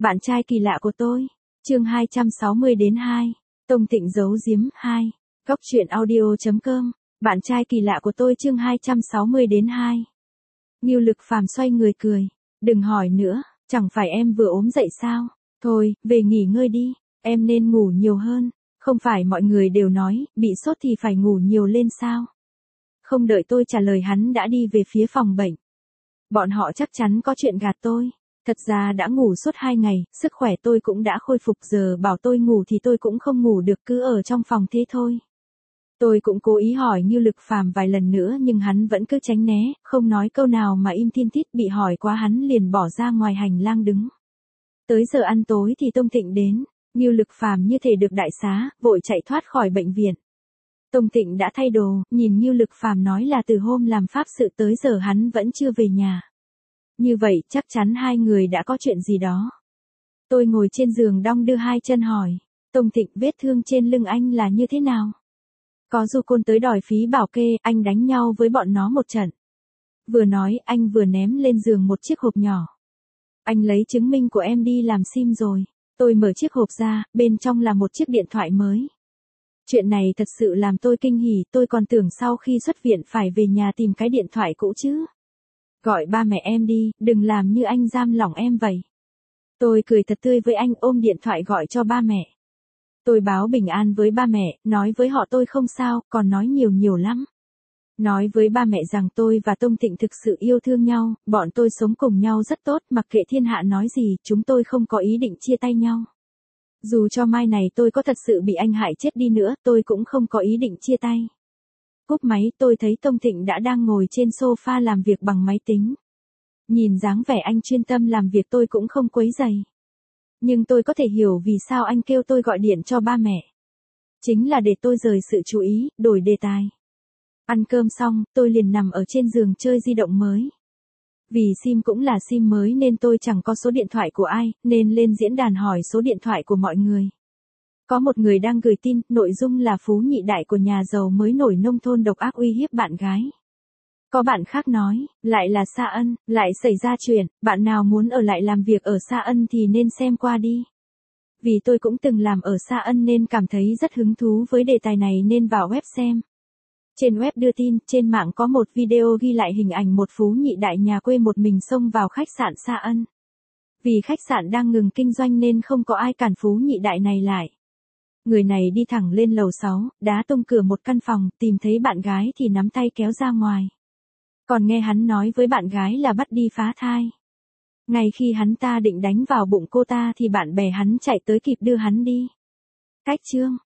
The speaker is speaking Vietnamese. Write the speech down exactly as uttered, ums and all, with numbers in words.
Bạn trai kỳ lạ của tôi. Chương hai trăm sáu mươi đến hai. Tông Thịnh giấu giếm hai. Góc truyện audio chấm com. Bạn trai kỳ lạ của tôi chương hai trăm sáu mươi đến hai. Ngưu Lực Phàm xoay người cười. Đừng hỏi nữa, chẳng phải em vừa ốm dậy sao? Thôi, về nghỉ ngơi đi, em nên ngủ nhiều hơn. Không phải mọi người đều nói, bị sốt thì phải ngủ nhiều lên sao? Không đợi tôi trả lời hắn đã đi về phía phòng bệnh. Bọn họ chắc chắn có chuyện gạt tôi. Thật ra đã ngủ suốt hai ngày, sức khỏe tôi cũng đã khôi phục, giờ bảo tôi ngủ thì tôi cũng không ngủ được, cứ ở trong phòng thế thôi. Tôi cũng cố ý hỏi Ngưu Lực Phàm vài lần nữa nhưng hắn vẫn cứ tránh né, không nói câu nào mà im thiên tít, bị hỏi quá hắn liền bỏ ra ngoài hành lang đứng. Tới giờ ăn tối thì Tông Thịnh đến, Ngưu Lực Phàm như thể được đại xá, vội chạy thoát khỏi bệnh viện. Tông Thịnh đã thay đồ, nhìn Ngưu Lực Phàm nói là từ hôm làm pháp sự tới giờ hắn vẫn chưa về nhà. Như vậy chắc chắn hai người đã có chuyện gì đó. Tôi ngồi trên giường đong đưa hai chân hỏi, Tông Thịnh, vết thương trên lưng anh là như thế nào? Có du côn tới đòi phí bảo kê, anh đánh nhau với bọn nó một trận. Vừa nói anh vừa ném lên giường một chiếc hộp nhỏ. Anh lấy chứng minh của em đi làm sim rồi. Tôi mở chiếc hộp ra, bên trong là một chiếc điện thoại mới. Chuyện này thật sự làm tôi kinh hỉ, tôi còn tưởng sau khi xuất viện phải về nhà tìm cái điện thoại cũ chứ. Gọi ba mẹ em đi, đừng làm như anh giam lỏng em vậy. Tôi cười thật tươi với anh, ôm điện thoại gọi cho ba mẹ. Tôi báo bình an với ba mẹ, nói với họ tôi không sao, còn nói nhiều nhiều lắm. Nói với ba mẹ rằng tôi và Tông Thịnh thực sự yêu thương nhau, bọn tôi sống cùng nhau rất tốt, mặc kệ thiên hạ nói gì, chúng tôi không có ý định chia tay nhau. Dù cho mai này tôi có thật sự bị anh hại chết đi nữa, tôi cũng không có ý định chia tay. Cúp máy tôi thấy Tông Thịnh đã đang ngồi trên sofa làm việc bằng máy tính. Nhìn dáng vẻ anh chuyên tâm làm việc tôi cũng không quấy rầy. Nhưng tôi có thể hiểu vì sao anh kêu tôi gọi điện cho ba mẹ. Chính là để tôi rời sự chú ý, đổi đề tài. Ăn cơm xong, tôi liền nằm ở trên giường chơi di động mới. Vì sim cũng là sim mới nên tôi chẳng có số điện thoại của ai, nên lên diễn đàn hỏi số điện thoại của mọi người. Có một người đang gửi tin, nội dung là phú nhị đại của nhà giàu mới nổi nông thôn độc ác uy hiếp bạn gái. Có bạn khác nói, lại là Sa Ân, lại xảy ra chuyện, bạn nào muốn ở lại làm việc ở Sa Ân thì nên xem qua đi. Vì tôi cũng từng làm ở Sa Ân nên cảm thấy rất hứng thú với đề tài này nên vào web xem. Trên web đưa tin, trên mạng có một video ghi lại hình ảnh một phú nhị đại nhà quê một mình xông vào khách sạn Sa Ân. Vì khách sạn đang ngừng kinh doanh nên không có ai cản phú nhị đại này lại. Người này đi thẳng lên lầu sáu, đá tung cửa một căn phòng, tìm thấy bạn gái thì nắm tay kéo ra ngoài. Còn nghe hắn nói với bạn gái là bắt đi phá thai. Ngay khi hắn ta định đánh vào bụng cô ta thì bạn bè hắn chạy tới kịp đưa hắn đi. Cách chương.